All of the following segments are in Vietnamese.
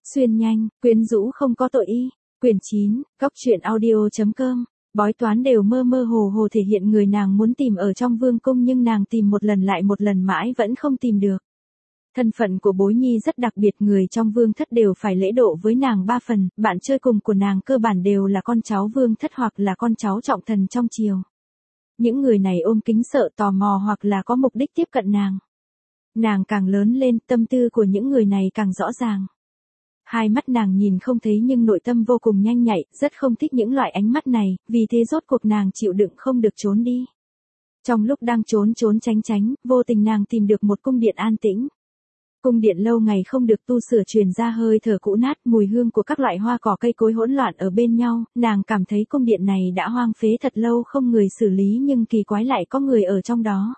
Xuyên nhanh, quyến rũ không có tội y. Quyển 9, Góc truyện audio.com. Bói toán đều mơ mơ hồ hồ thể hiện người nàng muốn tìm ở trong vương cung, nhưng nàng tìm một lần lại một lần mãi vẫn không tìm được. Thân phận của Bối Nhi rất đặc biệt, người trong vương thất đều phải lễ độ với nàng 3 phần, bạn chơi cùng của nàng cơ bản đều là con cháu vương thất hoặc là con cháu trọng thần trong triều. Những người này ôm kính sợ, tò mò hoặc là có mục đích tiếp cận nàng. Nàng càng lớn lên, tâm tư của những người này càng rõ ràng. Hai mắt nàng nhìn không thấy nhưng nội tâm vô cùng nhanh nhạy, rất không thích những loại ánh mắt này, vì thế rốt cuộc nàng chịu đựng không được trốn đi. Trong lúc đang trốn tránh, vô tình nàng tìm được một cung điện an tĩnh. Cung điện lâu ngày không được tu sửa, truyền ra hơi thở cũ nát, mùi hương của các loại hoa cỏ cây cối hỗn loạn ở bên nhau, nàng cảm thấy cung điện này đã hoang phế thật lâu không người xử lý, nhưng kỳ quái lại có người ở trong đó.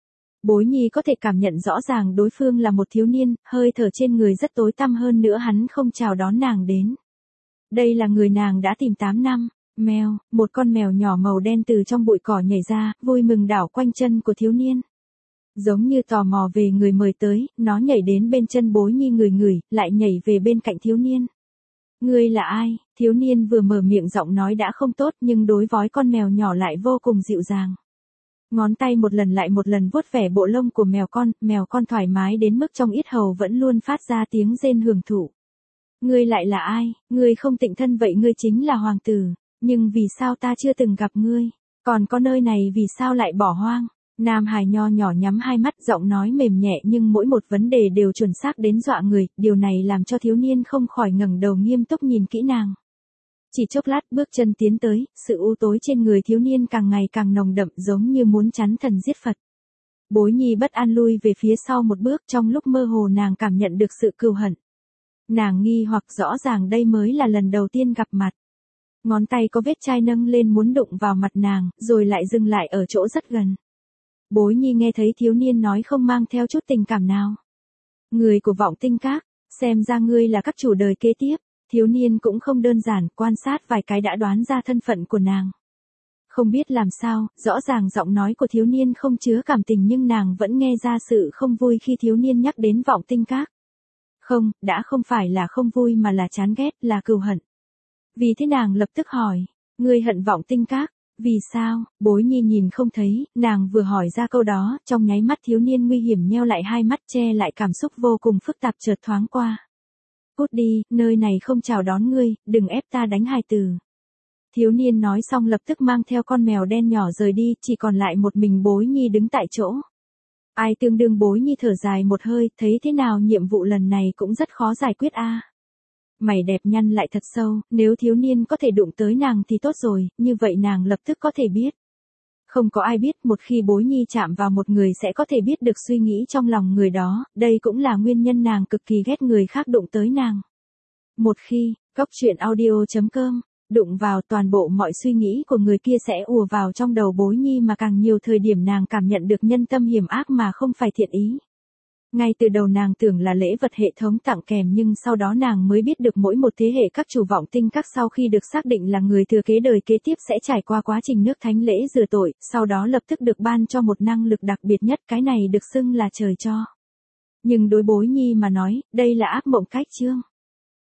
Bối Nhi có thể cảm nhận rõ ràng đối phương là một thiếu niên, hơi thở trên người rất tối tăm, hơn nữa hắn không chào đón nàng đến. Đây là người nàng đã tìm 8 năm. Mèo, một con mèo nhỏ màu đen từ trong bụi cỏ nhảy ra, vui mừng đảo quanh chân của thiếu niên. Giống như tò mò về người mời tới, nó nhảy đến bên chân Bối Nhi ngửi, lại nhảy về bên cạnh thiếu niên. Ngươi là ai? Thiếu niên vừa mở miệng giọng nói đã không tốt, nhưng đối với con mèo nhỏ lại vô cùng dịu dàng. Ngón tay một lần lại một lần vuốt vẻ bộ lông của mèo con thoải mái đến mức trong yết hầu vẫn luôn phát ra tiếng rên hưởng thụ. Ngươi lại là ai? Ngươi không tịnh thân vậy, ngươi chính là hoàng tử, nhưng vì sao ta chưa từng gặp ngươi? Còn có nơi này vì sao lại bỏ hoang? Nam hài nho nhỏ nhắm hai mắt, giọng nói mềm nhẹ nhưng mỗi một vấn đề đều chuẩn xác đến dọa người, điều này làm cho thiếu niên không khỏi ngẩng đầu nghiêm túc nhìn kỹ nàng. Chỉ chốc lát bước chân tiến tới, sự u tối trên người thiếu niên càng ngày càng nồng đậm, giống như muốn chắn thần giết Phật. Bối Nhi bất an lui về phía sau một bước, trong lúc mơ hồ nàng cảm nhận được sự cừu hận. Nàng nghi hoặc, rõ ràng đây mới là lần đầu tiên gặp mặt. Ngón tay có vết chai nâng lên muốn đụng vào mặt nàng, rồi lại dừng lại ở chỗ rất gần. Bối Nhi nghe thấy thiếu niên nói không mang theo chút tình cảm nào. Người của Vọng Tinh Các, xem ra ngươi là các chủ đời kế tiếp. Thiếu niên cũng không đơn giản, quan sát vài cái đã đoán ra thân phận của nàng. Không biết làm sao, rõ ràng giọng nói của thiếu niên không chứa cảm tình nhưng nàng vẫn nghe ra sự không vui khi thiếu niên nhắc đến Vọng Tinh Các. Không, đã không phải là không vui mà là chán ghét, là cừu hận. Vì thế nàng lập tức hỏi, ngươi hận Vọng Tinh Các? Vì sao? Bối Nhi nhìn không thấy, nàng vừa hỏi ra câu đó, trong nháy mắt thiếu niên nguy hiểm nheo lại hai mắt, che lại cảm xúc vô cùng phức tạp chợt thoáng qua. Cút đi, nơi này không chào đón ngươi, đừng ép ta đánh hài tử. Thiếu niên nói xong lập tức mang theo con mèo đen nhỏ rời đi, chỉ còn lại một mình Bối Nhi đứng tại chỗ. Ai tương đương? Bối Nhi thở dài một hơi, thấy thế nào nhiệm vụ lần này cũng rất khó giải quyết a. Mày đẹp nhăn lại thật sâu, nếu thiếu niên có thể đụng tới nàng thì tốt rồi, như vậy nàng lập tức có thể biết. Không có ai biết, một khi Bối Nhi chạm vào một người sẽ có thể biết được suy nghĩ trong lòng người đó, đây cũng là nguyên nhân nàng cực kỳ ghét người khác đụng tới nàng. Một khi, Góc truyện audio.com, đụng vào, toàn bộ mọi suy nghĩ của người kia sẽ ùa vào trong đầu Bối Nhi, mà càng nhiều thời điểm nàng cảm nhận được nhân tâm hiểm ác mà không phải thiện ý. Ngay từ đầu nàng tưởng là lễ vật hệ thống tặng kèm, nhưng sau đó nàng mới biết được mỗi một thế hệ các chủ Vọng Tinh Các sau khi được xác định là người thừa kế đời kế tiếp sẽ trải qua quá trình nước thánh lễ rửa tội, sau đó lập tức được ban cho một năng lực đặc biệt nhất, cái này được xưng là trời cho. Nhưng đối Bối Nhi mà nói, đây là ác mộng cách chương.